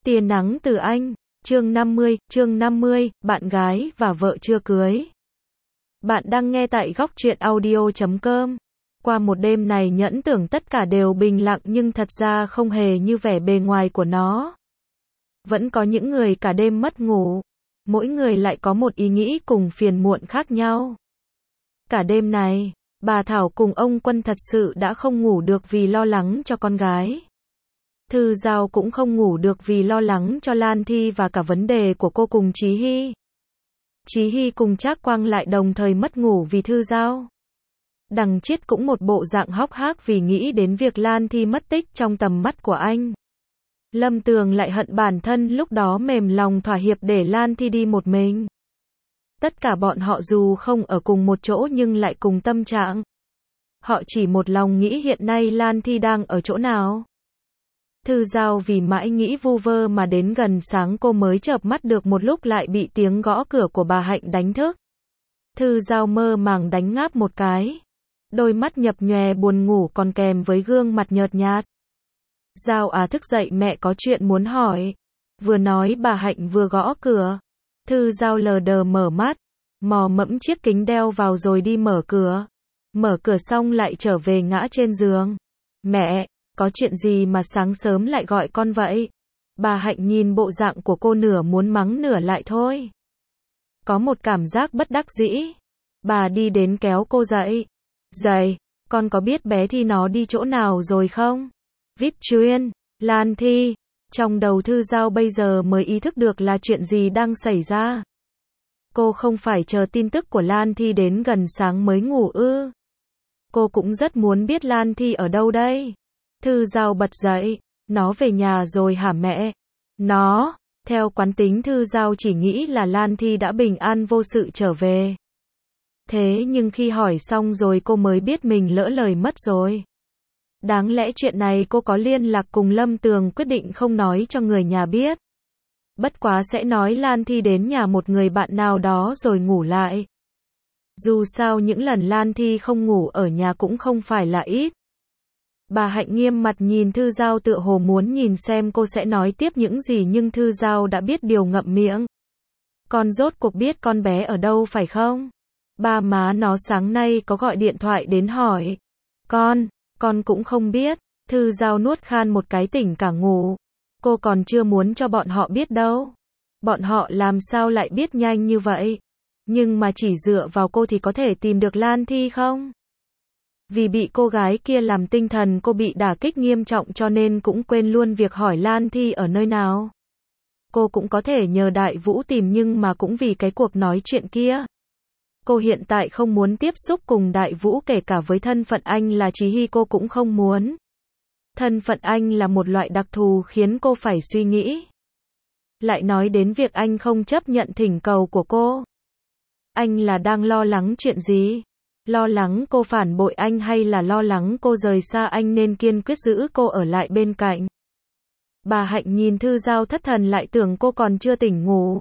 Tia nắng từ anh, chương 50, bạn gái và vợ chưa cưới. Bạn đang nghe tại góc truyện audio.com. Qua một đêm này Nhẫn tưởng tất cả đều bình lặng nhưng thật ra không hề như vẻ bề ngoài của nó. Vẫn có những người cả đêm mất ngủ. Mỗi người lại có một ý nghĩ cùng phiền muộn khác nhau. Cả đêm này, bà Thảo cùng ông Quân thật sự đã không ngủ được vì lo lắng cho con gái. Thư Giao cũng không ngủ được vì lo lắng cho Lan Thi và cả vấn đề của cô cùng Chí Hy. Chí Hy cùng Trác Quang lại đồng thời mất ngủ vì Thư Giao. Đằng Chiết cũng một bộ dạng hốc hác vì nghĩ đến việc Lan Thi mất tích trong tầm mắt của anh. Lâm Tường lại hận bản thân lúc đó mềm lòng thỏa hiệp để Lan Thi đi một mình. Tất cả bọn họ dù không ở cùng một chỗ nhưng lại cùng tâm trạng. Họ chỉ một lòng nghĩ hiện nay Lan Thi đang ở chỗ nào. Thư Giao vì mãi nghĩ vu vơ mà đến gần sáng cô mới chợp mắt được một lúc lại bị tiếng gõ cửa của bà Hạnh đánh thức. Thư Giao mơ màng đánh ngáp một cái. Đôi mắt nhập nhòe buồn ngủ còn kèm với gương mặt nhợt nhạt. Giao à, thức dậy, mẹ có chuyện muốn hỏi. Vừa nói bà Hạnh vừa gõ cửa. Thư Giao lờ đờ mở mắt, mò mẫm chiếc kính đeo vào rồi đi mở cửa. Mở cửa xong lại trở về ngã trên giường. Mẹ, có chuyện gì mà sáng sớm lại gọi con vậy? Bà Hạnh nhìn bộ dạng của cô nửa muốn mắng nửa lại thôi. Có một cảm giác bất đắc dĩ. Bà đi đến kéo cô dậy. Dậy, con có biết bé Thi nó đi chỗ nào rồi không? VIP chuyên, Lan Thi. Trong đầu Thư Giao bây giờ mới ý thức được là chuyện gì đang xảy ra. Cô không phải chờ tin tức của Lan Thi đến gần sáng mới ngủ ư? Cô cũng rất muốn biết Lan Thi ở đâu đây. Thư Giao bật dậy. Nó về nhà rồi hả mẹ? Nó, theo quán tính Thư Giao chỉ nghĩ là Lan Thi đã bình an vô sự trở về. Thế nhưng khi hỏi xong rồi cô mới biết mình lỡ lời mất rồi. Đáng lẽ chuyện này cô có liên lạc cùng Lâm Tường, quyết định không nói cho người nhà biết. Bất quá sẽ nói Lan Thi đến nhà một người bạn nào đó rồi ngủ lại. Dù sao những lần Lan Thi không ngủ ở nhà cũng không phải là ít. Bà Hạnh nghiêm mặt nhìn Thư Giao tựa hồ muốn nhìn xem cô sẽ nói tiếp những gì nhưng Thư Giao đã biết điều ngậm miệng. Con rốt cuộc biết con bé ở đâu phải không? Ba má nó sáng nay có gọi điện thoại đến hỏi. Con cũng không biết. Thư Giao nuốt khan một cái tỉnh cả ngủ. Cô còn chưa muốn cho bọn họ biết đâu. Bọn họ làm sao lại biết nhanh như vậy? Nhưng mà chỉ dựa vào cô thì có thể tìm được Lan Thi không? Vì bị cô gái kia làm tinh thần cô bị đả kích nghiêm trọng cho nên cũng quên luôn việc hỏi Lan Thi ở nơi nào. Cô cũng có thể nhờ Đại Vũ tìm nhưng mà cũng vì cái cuộc nói chuyện kia. Cô hiện tại không muốn tiếp xúc cùng Đại Vũ, kể cả với thân phận anh là Chí Hy cô cũng không muốn. Thân phận anh là một loại đặc thù khiến cô phải suy nghĩ. Lại nói đến việc anh không chấp nhận thỉnh cầu của cô. Anh là đang lo lắng chuyện gì? Lo lắng cô phản bội anh hay là lo lắng cô rời xa anh nên kiên quyết giữ cô ở lại bên cạnh? Bà Hạnh nhìn Thư Giao thất thần lại tưởng cô còn chưa tỉnh ngủ.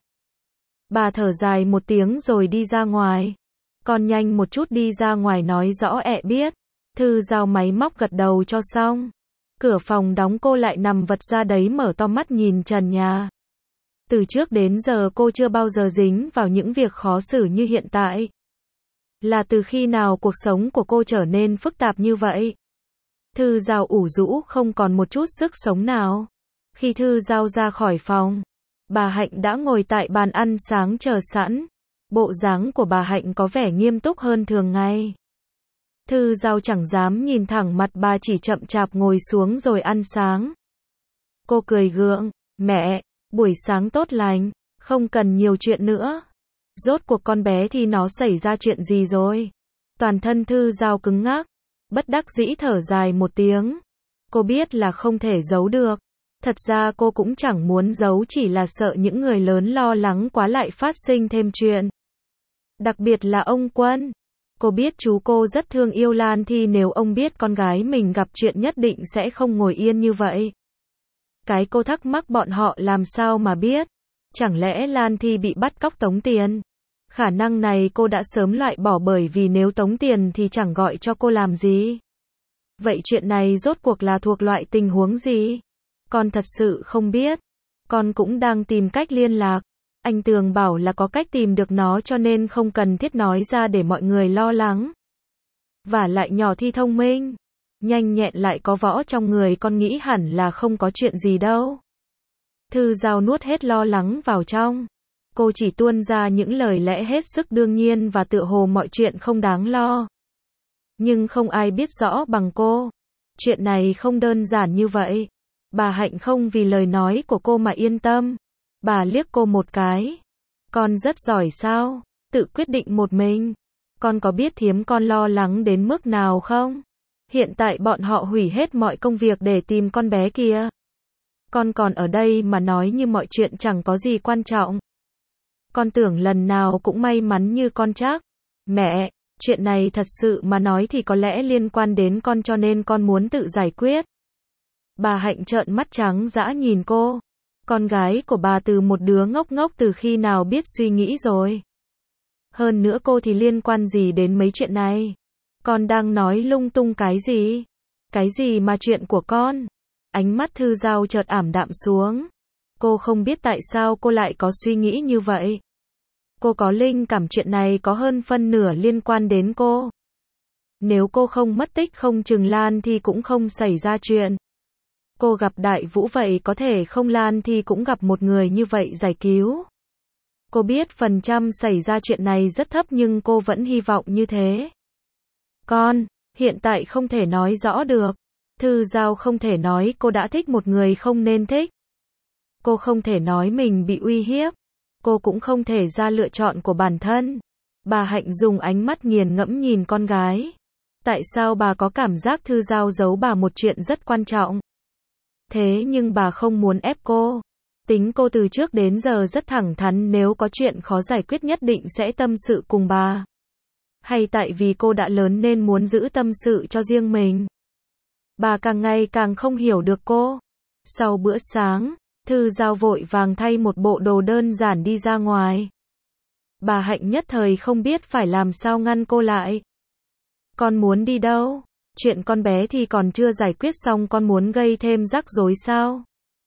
Bà thở dài một tiếng rồi đi ra ngoài. Con nhanh một chút đi ra ngoài nói rõ ẹ biết. Thư Giao máy móc gật đầu cho xong. Cửa phòng đóng cô lại nằm vật ra đấy mở to mắt nhìn trần nhà. Từ trước đến giờ cô chưa bao giờ dính vào những việc khó xử như hiện tại. Là từ khi nào cuộc sống của cô trở nên phức tạp như vậy? Thư Giao ủ rũ không còn một chút sức sống nào. Khi Thư Giao ra khỏi phòng, bà Hạnh đã ngồi tại bàn ăn sáng chờ sẵn. Bộ dáng của bà Hạnh có vẻ nghiêm túc hơn thường ngày. Thư Giao chẳng dám nhìn thẳng mặt bà, chỉ chậm chạp ngồi xuống rồi ăn sáng. Cô cười gượng, mẹ, buổi sáng tốt lành, không cần nhiều chuyện nữa. Rốt cuộc con bé thì nó xảy ra chuyện gì rồi? Toàn thân Thư Giao cứng ngắc, bất đắc dĩ thở dài một tiếng. Cô biết là không thể giấu được. Thật ra cô cũng chẳng muốn giấu, chỉ là sợ những người lớn lo lắng quá lại phát sinh thêm chuyện. Đặc biệt là ông Quân. Cô biết chú cô rất thương yêu Lan Thi, nếu ông biết con gái mình gặp chuyện nhất định sẽ không ngồi yên như vậy. Cái cô thắc mắc bọn họ làm sao mà biết? Chẳng lẽ Lan Thi bị bắt cóc tống tiền? Khả năng này cô đã sớm loại bỏ, bởi vì nếu tống tiền thì chẳng gọi cho cô làm gì. Vậy chuyện này rốt cuộc là thuộc loại tình huống gì? Con thật sự không biết. Con cũng đang tìm cách liên lạc. Anh Tường bảo là có cách tìm được nó cho nên không cần thiết nói ra để mọi người lo lắng. Và lại nhỏ Thi thông minh, nhanh nhẹn lại có võ trong người, con nghĩ hẳn là không có chuyện gì đâu. Thư Giao nuốt hết lo lắng vào trong. Cô chỉ tuôn ra những lời lẽ hết sức đương nhiên và tựa hồ mọi chuyện không đáng lo. Nhưng không ai biết rõ bằng cô. Chuyện này không đơn giản như vậy. Bà Hạnh không vì lời nói của cô mà yên tâm. Bà liếc cô một cái. Con rất giỏi sao? Tự quyết định một mình. Con có biết Thiếm con lo lắng đến mức nào không? Hiện tại bọn họ hủy hết mọi công việc để tìm con bé kia. Con còn ở đây mà nói như mọi chuyện chẳng có gì quan trọng. Con tưởng lần nào cũng may mắn như con chắc. Mẹ, chuyện này thật sự mà nói thì có lẽ liên quan đến con cho nên con muốn tự giải quyết. Bà Hạnh trợn mắt trắng dã nhìn cô. Con gái của bà từ một đứa ngốc ngốc từ khi nào biết suy nghĩ rồi. Hơn nữa cô thì liên quan gì đến mấy chuyện này? Con đang nói lung tung cái gì? Cái gì mà chuyện của con? Ánh mắt Thư Giao chợt ảm đạm xuống. Cô không biết tại sao cô lại có suy nghĩ như vậy. Cô có linh cảm chuyện này có hơn phân nửa liên quan đến cô. Nếu cô không mất tích không chừng Lan thì cũng không xảy ra chuyện. Cô gặp Đại Vũ vậy có thể không Lan thì cũng gặp một người như vậy giải cứu. Cô biết phần trăm xảy ra chuyện này rất thấp nhưng cô vẫn hy vọng như thế. Con, hiện tại không thể nói rõ được. Thư Giao không thể nói cô đã thích một người không nên thích. Cô không thể nói mình bị uy hiếp. Cô cũng không thể ra lựa chọn của bản thân. Bà Hạnh dùng ánh mắt nghiền ngẫm nhìn con gái. Tại sao bà có cảm giác Thư Giao giấu bà một chuyện rất quan trọng? Thế nhưng bà không muốn ép cô. Tính cô từ trước đến giờ rất thẳng thắn, nếu có chuyện khó giải quyết nhất định sẽ tâm sự cùng bà. Hay tại vì cô đã lớn nên muốn giữ tâm sự cho riêng mình? Bà càng ngày càng không hiểu được cô. Sau bữa sáng, Thư Giao vội vàng thay một bộ đồ đơn giản đi ra ngoài. Bà Hạnh nhất thời không biết phải làm sao ngăn cô lại. Con muốn đi đâu? Chuyện con bé thì còn chưa giải quyết xong con muốn gây thêm rắc rối sao?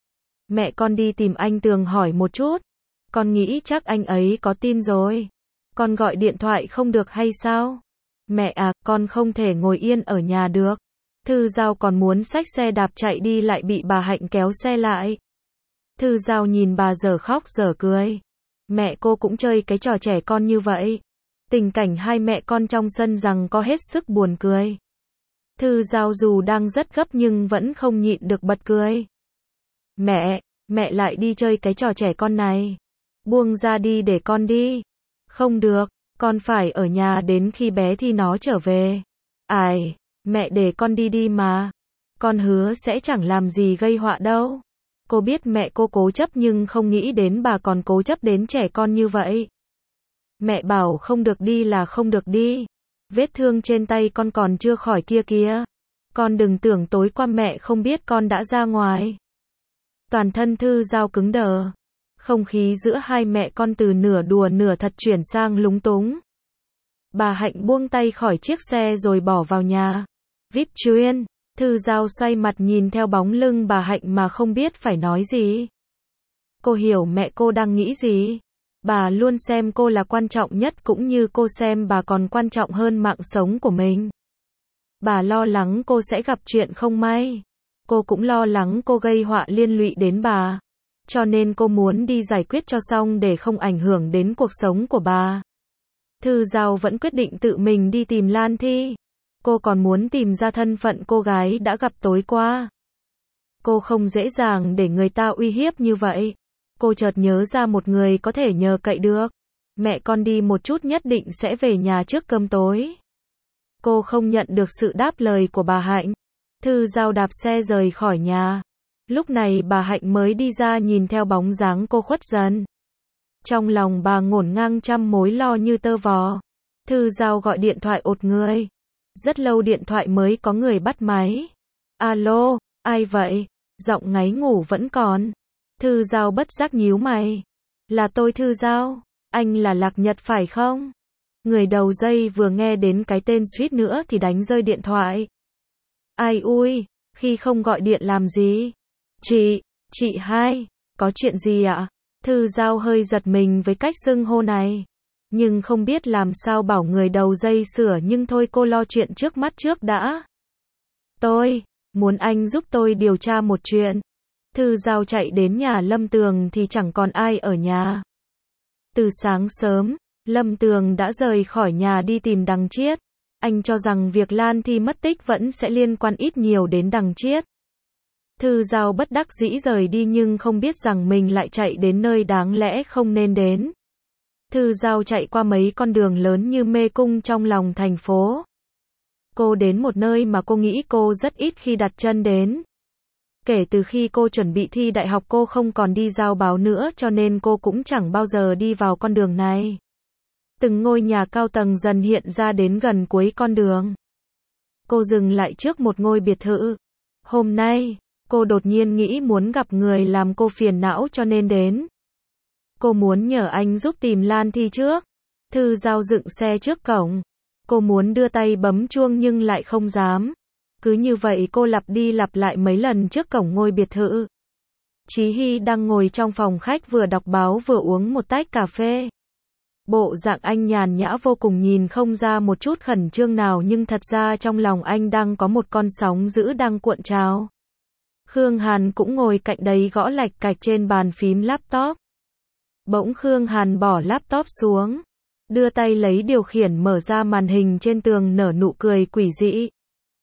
Mẹ con đi tìm anh Tường hỏi một chút. Con nghĩ chắc anh ấy có tin rồi. Con gọi điện thoại không được hay sao? Mẹ à, con không thể ngồi yên ở nhà được. Thư Giao còn muốn xách xe đạp chạy đi lại bị bà Hạnh kéo xe lại. Thư Giao nhìn bà dở khóc dở cười. Mẹ cô cũng chơi cái trò trẻ con như vậy. Tình cảnh hai mẹ con trong sân rằng có hết sức buồn cười. Thư Giao dù đang rất gấp nhưng vẫn không nhịn được bật cười. Mẹ lại đi chơi cái trò trẻ con này. Buông ra đi để con đi. Không được, con phải ở nhà đến khi bé thì nó trở về. Ai, mẹ để con đi đi mà. Con hứa sẽ chẳng làm gì gây họa đâu. Cô biết mẹ cô cố chấp nhưng không nghĩ đến bà còn cố chấp đến trẻ con như vậy. Mẹ bảo không được đi là không được đi. Vết thương trên tay con còn chưa khỏi kia kìa. Con đừng tưởng tối qua mẹ không biết con đã ra ngoài. Toàn thân Thư Giao cứng đờ. Không khí giữa hai mẹ con từ nửa đùa nửa thật chuyển sang lúng túng. Bà Hạnh buông tay khỏi chiếc xe rồi bỏ vào nhà. Vip chuyên. Thư Giao xoay mặt nhìn theo bóng lưng bà Hạnh mà không biết phải nói gì. Cô hiểu mẹ cô đang nghĩ gì. Bà luôn xem cô là quan trọng nhất cũng như cô xem bà còn quan trọng hơn mạng sống của mình. Bà lo lắng cô sẽ gặp chuyện không may. Cô cũng lo lắng cô gây họa liên lụy đến bà. Cho nên cô muốn đi giải quyết cho xong để không ảnh hưởng đến cuộc sống của bà. Thư Giao vẫn quyết định tự mình đi tìm Lan Thi. Cô còn muốn tìm ra thân phận cô gái đã gặp tối qua. Cô không dễ dàng để người ta uy hiếp như vậy. Cô chợt nhớ ra một người có thể nhờ cậy được. Mẹ con đi một chút nhất định sẽ về nhà trước cơm tối. Cô không nhận được sự đáp lời của bà Hạnh. Thư Giao đạp xe rời khỏi nhà. Lúc này bà Hạnh mới đi ra nhìn theo bóng dáng cô khuất dần. Trong lòng bà ngổn ngang trăm mối lo như tơ vò. Thư Giao gọi điện thoại ột người. Rất lâu điện thoại mới có người bắt máy. Alo, ai vậy? Giọng ngáy ngủ vẫn còn. Thư Giao bất giác nhíu mày. Là tôi Thư Giao. Anh là Lạc Nhật phải không? Người đầu dây vừa nghe đến cái tên suýt nữa thì đánh rơi điện thoại. Ai ui, khi không gọi điện làm gì? Chị hai. Có chuyện gì ạ? Thư Giao hơi giật mình với cách xưng hô này. Nhưng không biết làm sao bảo người đầu dây sửa, nhưng thôi cô lo chuyện trước mắt trước đã. Tôi muốn anh giúp tôi điều tra một chuyện. Thư Giao chạy đến nhà Lâm Tường thì chẳng còn ai ở nhà. Từ sáng sớm, Lâm Tường đã rời khỏi nhà đi tìm Đằng Chiết. Anh cho rằng việc Lan Thi mất tích vẫn sẽ liên quan ít nhiều đến Đằng Chiết. Thư Giao bất đắc dĩ rời đi nhưng không biết rằng mình lại chạy đến nơi đáng lẽ không nên đến. Thư Giao chạy qua mấy con đường lớn như mê cung trong lòng thành phố. Cô đến một nơi mà cô nghĩ cô rất ít khi đặt chân đến. Kể từ khi cô chuẩn bị thi đại học cô không còn đi giao báo nữa cho nên cô cũng chẳng bao giờ đi vào con đường này. Từng ngôi nhà cao tầng dần hiện ra đến gần cuối con đường. Cô dừng lại trước một ngôi biệt thự. Hôm nay, cô đột nhiên nghĩ muốn gặp người làm cô phiền não cho nên đến. Cô muốn nhờ anh giúp tìm Lan Thi trước. Thư Giao dựng xe trước cổng. Cô muốn đưa tay bấm chuông nhưng lại không dám. Cứ như vậy cô lặp đi lặp lại mấy lần trước cổng ngôi biệt thự. Chí Hy đang ngồi trong phòng khách vừa đọc báo vừa uống một tách cà phê. Bộ dạng anh nhàn nhã vô cùng, nhìn không ra một chút khẩn trương nào nhưng thật ra trong lòng anh đang có một con sóng dữ đang cuộn trào. Khương Hàn cũng ngồi cạnh đấy gõ lạch cạch trên bàn phím laptop. Bỗng Khương Hàn bỏ laptop xuống, đưa tay lấy điều khiển mở ra màn hình trên tường nở nụ cười quỷ dị.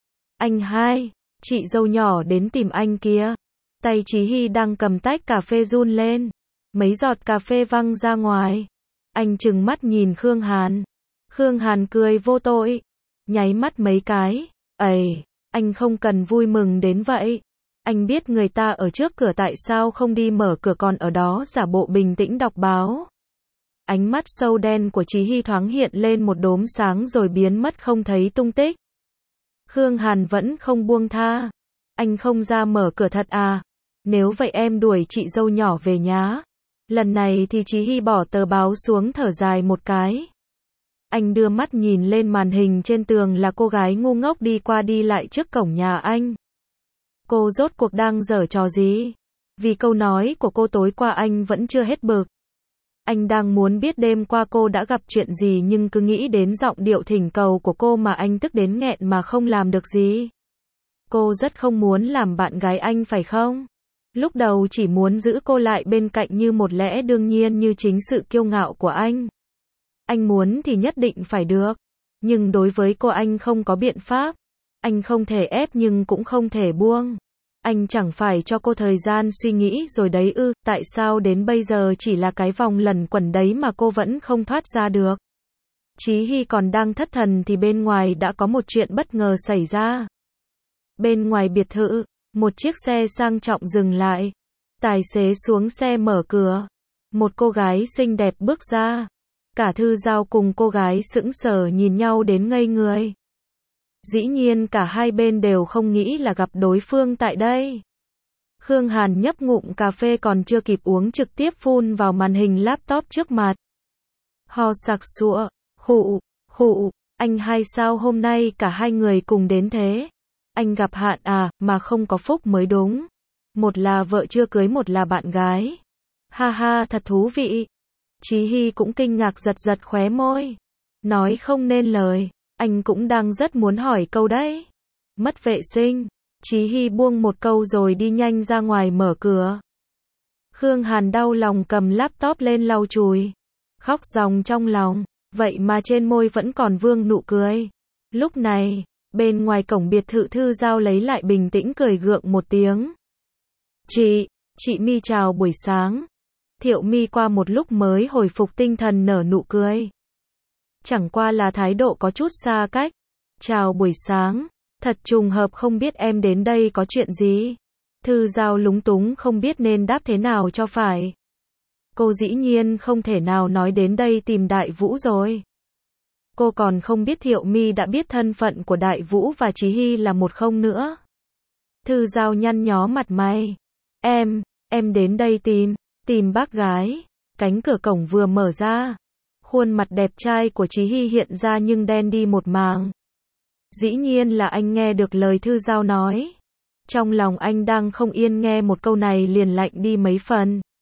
Anh hai, chị dâu nhỏ đến tìm anh kia. Tay Chí Hy đang cầm tách cà phê run lên. Mấy giọt cà phê văng ra ngoài. Anh trừng mắt nhìn Khương Hàn. Khương Hàn cười vô tội. Nháy mắt mấy cái. Ây, anh không cần vui mừng đến vậy. Anh biết người ta ở trước cửa tại sao không đi mở cửa còn ở đó giả bộ bình tĩnh đọc báo. Ánh mắt sâu đen của Chí Hy thoáng hiện lên một đốm sáng rồi biến mất không thấy tung tích. Khương Hàn vẫn không buông tha. Anh không ra mở cửa thật à? Nếu vậy em đuổi chị dâu nhỏ về nhá. Lần này thì Chí Hy bỏ tờ báo xuống thở dài một cái. Anh đưa mắt nhìn lên màn hình trên tường là cô gái ngu ngốc đi qua đi lại trước cổng nhà anh. Cô rốt cuộc đang giở trò gì? Vì câu nói của cô tối qua anh vẫn chưa hết bực. Anh đang muốn biết đêm qua cô đã gặp chuyện gì nhưng cứ nghĩ đến giọng điệu thỉnh cầu của cô mà anh tức đến nghẹn mà không làm được gì. Cô rất không muốn làm bạn gái anh phải không? Lúc đầu chỉ muốn giữ cô lại bên cạnh như một lẽ đương nhiên như chính sự kiêu ngạo của anh. Anh muốn thì nhất định phải được. Nhưng đối với cô anh không có biện pháp. Anh không thể ép nhưng cũng không thể buông. Anh chẳng phải cho cô thời gian suy nghĩ rồi đấy ư, tại sao đến bây giờ chỉ là cái vòng lẩn quẩn đấy mà cô vẫn không thoát ra được. Chí Hy còn đang thất thần thì bên ngoài đã có một chuyện bất ngờ xảy ra. Bên ngoài biệt thự, một chiếc xe sang trọng dừng lại. Tài xế xuống xe mở cửa. Một cô gái xinh đẹp bước ra. Cả Thư Giao cùng cô gái sững sờ nhìn nhau đến ngây người. Dĩ nhiên cả hai bên đều không nghĩ là gặp đối phương tại đây. Khương Hàn nhấp ngụm cà phê còn chưa kịp uống trực tiếp phun vào màn hình laptop trước mặt. Ho sặc sụa, khụ, anh hai sao hôm nay cả hai người cùng đến thế? Anh gặp hạn à, mà không có phúc mới đúng. Một là vợ chưa cưới một là bạn gái. Ha ha thật thú vị. Chí Hy cũng kinh ngạc giật giật khóe môi. Nói không nên lời. Anh cũng đang rất muốn hỏi câu đấy. Mất vệ sinh. Chí Hy buông một câu rồi đi nhanh ra ngoài mở cửa. Khương Hàn đau lòng cầm laptop lên lau chùi. Khóc ròng trong lòng. Vậy mà trên môi vẫn còn vương nụ cười. Lúc này, bên ngoài cổng biệt thự Thư Giao lấy lại bình tĩnh cười gượng một tiếng. Chị My chào buổi sáng. Thiệu My qua một lúc mới hồi phục tinh thần nở nụ cười. Chẳng qua là thái độ có chút xa cách. Chào buổi sáng. Thật trùng hợp không biết em đến đây có chuyện gì. Thư Giao lúng túng không biết nên đáp thế nào cho phải. Cô dĩ nhiên không thể nào nói đến đây tìm Đại Vũ rồi. Cô còn không biết Thiệu My đã biết thân phận của Đại Vũ và Chí Hy là một không nữa. Thư Giao nhăn nhó mặt mày. Em đến đây tìm bác gái. Cánh cửa cổng vừa mở ra. Khuôn mặt đẹp trai của Chí Hy hiện ra nhưng đen đi một mảng. Dĩ nhiên là anh nghe được lời Thư Giao nói. Trong lòng anh đang không yên nghe một câu này liền lạnh đi mấy phần.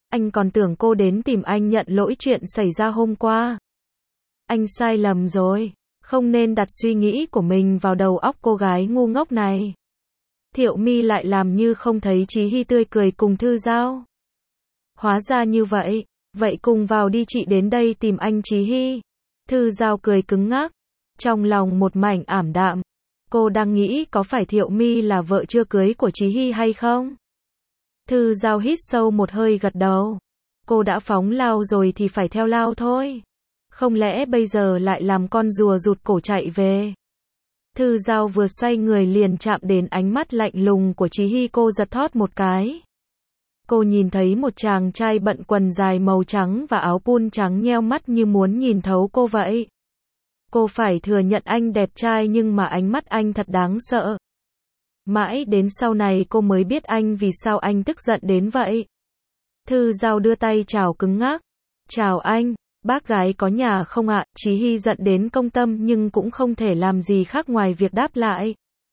Anh còn tưởng cô đến tìm anh nhận lỗi chuyện xảy ra hôm qua. Anh sai lầm rồi. Không nên đặt suy nghĩ của mình vào đầu óc cô gái ngu ngốc này. Thiệu My lại làm như không thấy Chí Hy tươi cười cùng Thư Giao. Hóa ra như vậy. Vậy cùng vào đi, chị đến đây tìm anh Chí Hy. Thư Giao cười cứng ngắc. Trong lòng một mảnh ảm đạm. Cô đang nghĩ có phải Thiệu My là vợ chưa cưới của Chí Hy hay không? Thư Giao hít sâu một hơi gật đầu. Cô đã phóng lao rồi thì phải theo lao thôi. Không lẽ bây giờ lại làm con rùa rụt cổ chạy về? Thư Giao vừa xoay người liền chạm đến ánh mắt lạnh lùng của Chí Hy, cô giật thót một cái. Cô nhìn thấy một chàng trai bận quần dài màu trắng và áo pun trắng nheo mắt như muốn nhìn thấu cô vậy. Cô phải thừa nhận anh đẹp trai nhưng mà ánh mắt anh thật đáng sợ. Mãi đến sau này cô mới biết anh vì sao anh tức giận đến vậy. Thư Giao đưa tay chào cứng ngắc. Chào anh, bác gái có nhà không ạ? Chí Hy giận đến công tâm nhưng cũng không thể làm gì khác ngoài việc đáp lại.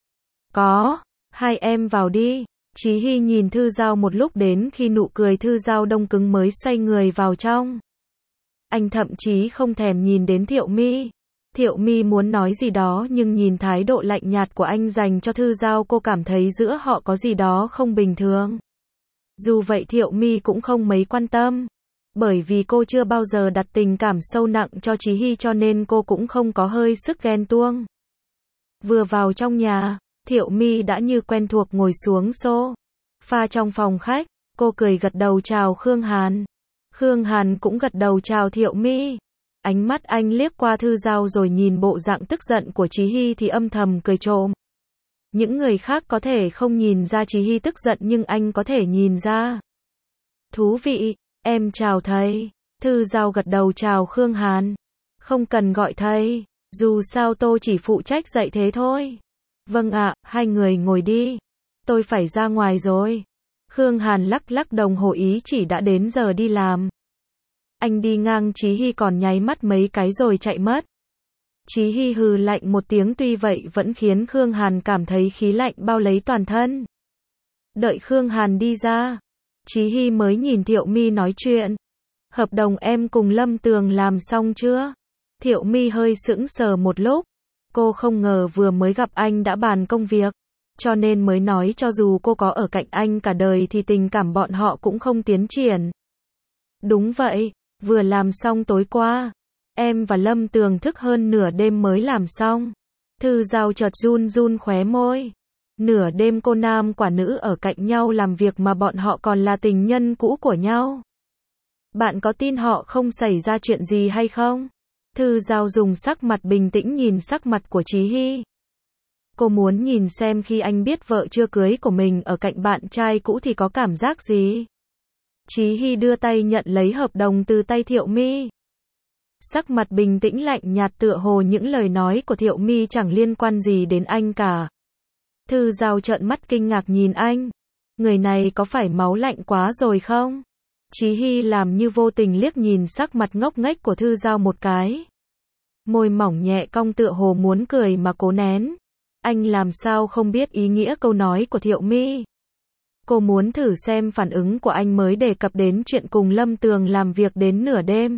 Có, hai em vào đi. Chí Hy nhìn Thư Giao một lúc đến khi nụ cười Thư Giao đông cứng mới xoay người vào trong. Anh thậm chí không thèm nhìn đến Thiệu My. Thiệu My muốn nói gì đó nhưng nhìn thái độ lạnh nhạt của anh dành cho Thư Giao, cô cảm thấy giữa họ có gì đó không bình thường. Dù vậy Thiệu My cũng không mấy quan tâm. Bởi vì cô chưa bao giờ đặt tình cảm sâu nặng cho Chí Hy cho nên cô cũng không có hơi sức ghen tuông. Vừa vào trong nhà, Thiệu My đã như quen thuộc ngồi xuống sofa trong phòng khách. Cô cười gật đầu chào Khương Hàn. Khương Hàn cũng gật đầu chào Thiệu My. Ánh mắt anh liếc qua Thư Giao rồi nhìn bộ dạng tức giận của Chí Hy thì âm thầm cười trộm. Những người khác có thể không nhìn ra Chí Hy tức giận nhưng anh có thể nhìn ra. Thú vị, em chào thầy. Thư Giao gật đầu chào Khương Hàn. Không cần gọi thầy, dù sao tôi chỉ phụ trách dạy thế thôi. Vâng ạ, hai người ngồi đi. Tôi phải ra ngoài rồi. Khương Hàn lắc lắc đồng hồ ý chỉ đã đến giờ đi làm. Anh đi ngang Chí Hy còn nháy mắt mấy cái rồi chạy mất. Chí Hy hừ lạnh một tiếng tuy vậy vẫn khiến Khương Hàn cảm thấy khí lạnh bao lấy toàn thân. Đợi Khương Hàn đi ra, Chí Hy mới nhìn Thiệu My nói chuyện. Hợp đồng em cùng Lâm Tường làm xong chưa? Thiệu My hơi sững sờ một lúc. Cô không ngờ vừa mới gặp anh đã bàn công việc. Cho nên mới nói cho dù cô có ở cạnh anh cả đời thì tình cảm bọn họ cũng không tiến triển. Đúng vậy, vừa làm xong tối qua. Em và Lâm Tường thức hơn nửa đêm mới làm xong. Thư Giao chợt run run khóe môi. Nửa đêm cô nam quả nữ ở cạnh nhau làm việc mà bọn họ còn là tình nhân cũ của nhau. Bạn có tin họ không xảy ra chuyện gì hay không? Thư Giao dùng sắc mặt bình tĩnh nhìn sắc mặt của Chí Hy. Cô muốn nhìn xem khi anh biết vợ chưa cưới của mình ở cạnh bạn trai cũ thì có cảm giác gì. Chí Hy đưa tay nhận lấy hợp đồng từ tay Thiệu My. Sắc mặt bình tĩnh lạnh nhạt tựa hồ những lời nói của Thiệu My chẳng liên quan gì đến anh cả. Thư Giao trợn mắt kinh ngạc nhìn anh. Người này có phải máu lạnh quá rồi không? Chí Hy làm như vô tình liếc nhìn sắc mặt ngốc nghếch của Thư Giao một cái. Môi mỏng nhẹ cong tựa hồ muốn cười mà cố nén. Anh làm sao không biết ý nghĩa câu nói của Thiệu My. Cô muốn thử xem phản ứng của anh mới đề cập đến chuyện cùng Lâm Tường làm việc đến nửa đêm.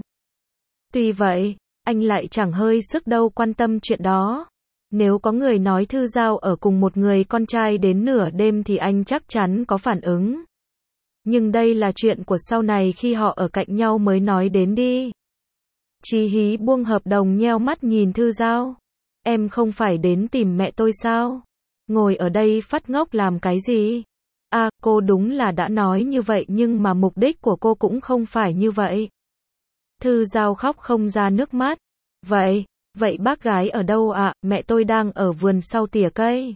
Tuy vậy, anh lại chẳng hơi sức đâu quan tâm chuyện đó. Nếu có người nói Thư Giao ở cùng một người con trai đến nửa đêm thì anh chắc chắn có phản ứng. Nhưng đây là chuyện của sau này khi họ ở cạnh nhau mới nói đến đi. Chí Hy buông hợp đồng nheo mắt nhìn Thư Giao. Em không phải đến tìm mẹ tôi sao? Ngồi ở đây phát ngốc làm cái gì? À, cô đúng là đã nói như vậy nhưng mà mục đích của cô cũng không phải như vậy. Thư Giao khóc không ra nước mắt. Vậy bác gái ở đâu ạ? Mẹ tôi đang ở vườn sau tỉa cây.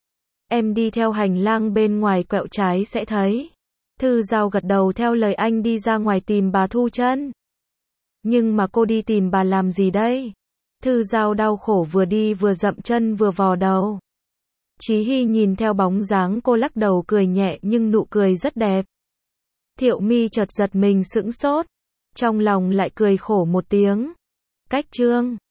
Em đi theo hành lang bên ngoài quẹo trái sẽ thấy. Thư Giao gật đầu theo lời anh đi ra ngoài tìm bà Thu Chân. Nhưng mà cô đi tìm bà làm gì đây? Thư Giao đau khổ vừa đi vừa dậm chân vừa vò đầu. Chí Hy nhìn theo bóng dáng cô lắc đầu cười nhẹ nhưng nụ cười rất đẹp. Thiệu My chợt giật mình sững sốt. Trong lòng lại cười khổ một tiếng. Cách chương